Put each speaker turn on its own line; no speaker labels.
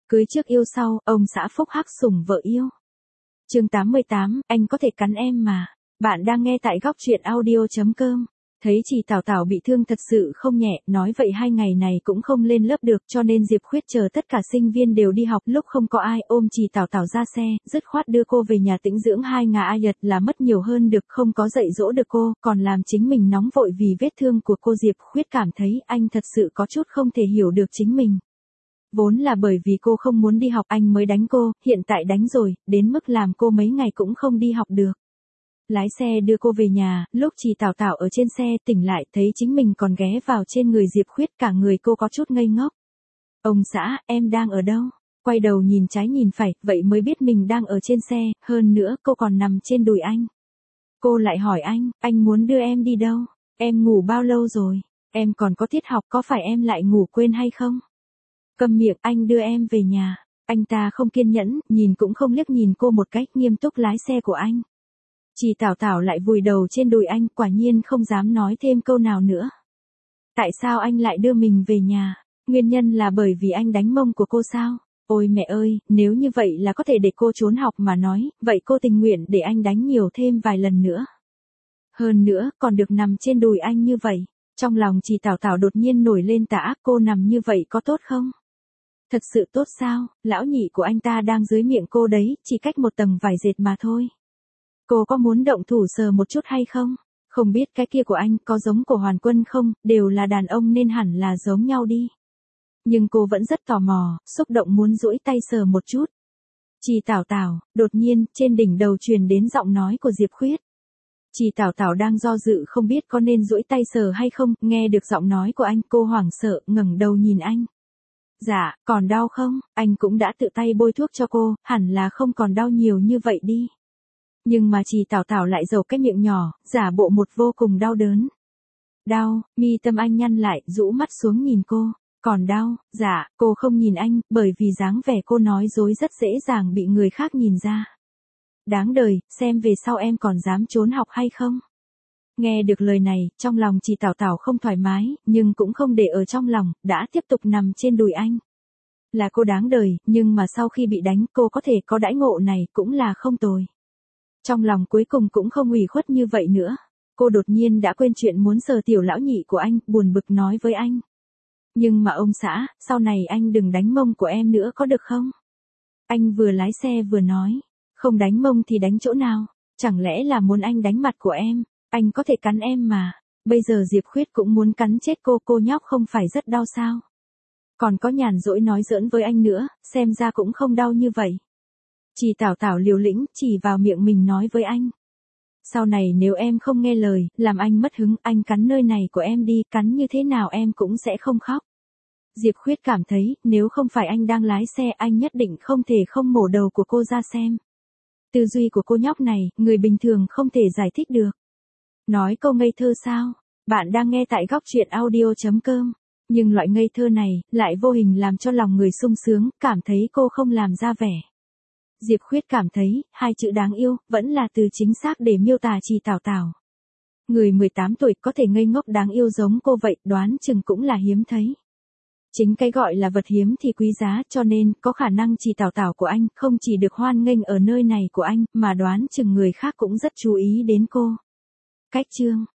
Cưới trước yêu sau, ông xã phúc hắc sủng vợ yêu. Chương 88, anh có thể cắn em mà. Bạn đang nghe tại góc truyện audio.com. Thấy chị Tảo Tảo bị thương thật sự không nhẹ, nói vậy 2 ngày này cũng không lên lớp được, cho nên Diệp Khuyết chờ tất cả sinh viên đều đi học, lúc không có ai, ôm chị Tảo Tảo ra xe, dứt khoát đưa cô về nhà tĩnh dưỡng 2 ngày. Ai nhật là mất nhiều hơn được, không có dạy dỗ được cô, còn làm chính mình nóng vội vì vết thương của cô. Diệp Khuyết cảm thấy anh thật sự có chút không thể hiểu được chính mình. Vốn là bởi vì cô không muốn đi học anh mới đánh cô, hiện tại đánh rồi, đến mức làm cô mấy ngày cũng không đi học được. Lái xe đưa cô về nhà, lúc chị Tảo Tảo ở trên xe tỉnh lại thấy chính mình còn ghé vào trên người Diệp Khuyết, cả người cô có chút ngây ngốc. Ông xã, em đang ở đâu? Quay đầu nhìn trái nhìn phải, vậy mới biết mình đang ở trên xe, hơn nữa cô còn nằm trên đùi anh. Cô lại hỏi anh muốn đưa em đi đâu? Em ngủ bao lâu rồi? Em còn có tiết học, có phải em lại ngủ quên hay không? Câm miệng, anh đưa em về nhà. Anh ta không kiên nhẫn, nhìn cũng không liếc nhìn cô một cách, nghiêm túc lái xe của anh. Chị Tảo Tảo lại vùi đầu trên đùi anh, quả nhiên không dám nói thêm câu nào nữa. Tại sao anh lại đưa mình về nhà? Nguyên nhân là bởi vì anh đánh mông của cô sao? Ôi mẹ ơi, nếu như vậy là có thể để cô trốn học mà nói, vậy cô tình nguyện để anh đánh nhiều thêm vài lần nữa. Hơn nữa, còn được nằm trên đùi anh như vậy. Trong lòng chị Tảo Tảo đột nhiên nổi lên tà ác, cô nằm như vậy có tốt không? Thật sự tốt sao? Lão nhị của anh ta đang dưới miệng cô đấy, chỉ cách một tầng vải dệt mà thôi. Cô có muốn động thủ sờ một chút hay không? Không biết cái kia của anh có giống của Hoàn Quân không, đều là đàn ông nên hẳn là giống nhau đi. Nhưng cô vẫn rất tò mò, xúc động muốn duỗi tay sờ một chút. Chị Tảo Tảo, đột nhiên, trên đỉnh đầu truyền đến giọng nói của Diệp Khuyết. Chị Tảo Tảo đang do dự không biết có nên duỗi tay sờ hay không, nghe được giọng nói của anh, cô hoảng sợ, ngẩng đầu nhìn anh. Dạ, còn đau không? Anh cũng đã tự tay bôi thuốc cho cô, hẳn là không còn đau nhiều như vậy đi. Nhưng mà chị Tảo Tảo lại giấu cái miệng nhỏ, giả bộ một vô cùng đau đớn. Đau, mi tâm anh nhăn lại, rũ mắt xuống nhìn cô. Còn đau, dạ, cô không nhìn anh, bởi vì dáng vẻ cô nói dối rất dễ dàng bị người khác nhìn ra. Đáng đời, xem về sau em còn dám trốn học hay không? Nghe được lời này, trong lòng chị Tảo Tảo không thoải mái, nhưng cũng không để ở trong lòng, đã tiếp tục nằm trên đùi anh. Là cô đáng đời, nhưng mà sau khi bị đánh, cô có thể có đãi ngộ này, cũng là không tồi. Trong lòng cuối cùng cũng không ủy khuất như vậy nữa. Cô đột nhiên đã quên chuyện muốn sờ tiểu lão nhị của anh, buồn bực nói với anh. Nhưng mà ông xã, sau này anh đừng đánh mông của em nữa có được không? Anh vừa lái xe vừa nói. Không đánh mông thì đánh chỗ nào? Chẳng lẽ là muốn anh đánh mặt của em? Anh có thể cắn em mà. Bây giờ Diệp Khuyết cũng muốn cắn chết cô nhóc không phải rất đau sao? Còn có nhàn rỗi nói giỡn với anh nữa, xem ra cũng không đau như vậy. Chị Tảo Tảo liều lĩnh, chỉ vào miệng mình nói với anh. Sau này nếu em không nghe lời, làm anh mất hứng, anh cắn nơi này của em đi, cắn như thế nào em cũng sẽ không khóc. Diệp Khuyết cảm thấy, nếu không phải anh đang lái xe, anh nhất định không thể không mổ đầu của cô ra xem. Tư duy của cô nhóc này, người bình thường không thể giải thích được. Nói câu ngây thơ sao? Bạn đang nghe tại góc truyện audio.com. Nhưng loại ngây thơ này, lại vô hình làm cho lòng người sung sướng, cảm thấy cô không làm ra vẻ. Diệp Khuyết cảm thấy, 2 chữ đáng yêu, vẫn là từ chính xác để miêu tả chị Tảo Tảo. Người 18 tuổi có thể ngây ngốc đáng yêu giống cô vậy, đoán chừng cũng là hiếm thấy. Chính cái gọi là vật hiếm thì quý giá, cho nên, có khả năng chị Tảo Tảo của anh, không chỉ được hoan nghênh ở nơi này của anh, mà đoán chừng người khác cũng rất chú ý đến cô. Cách chương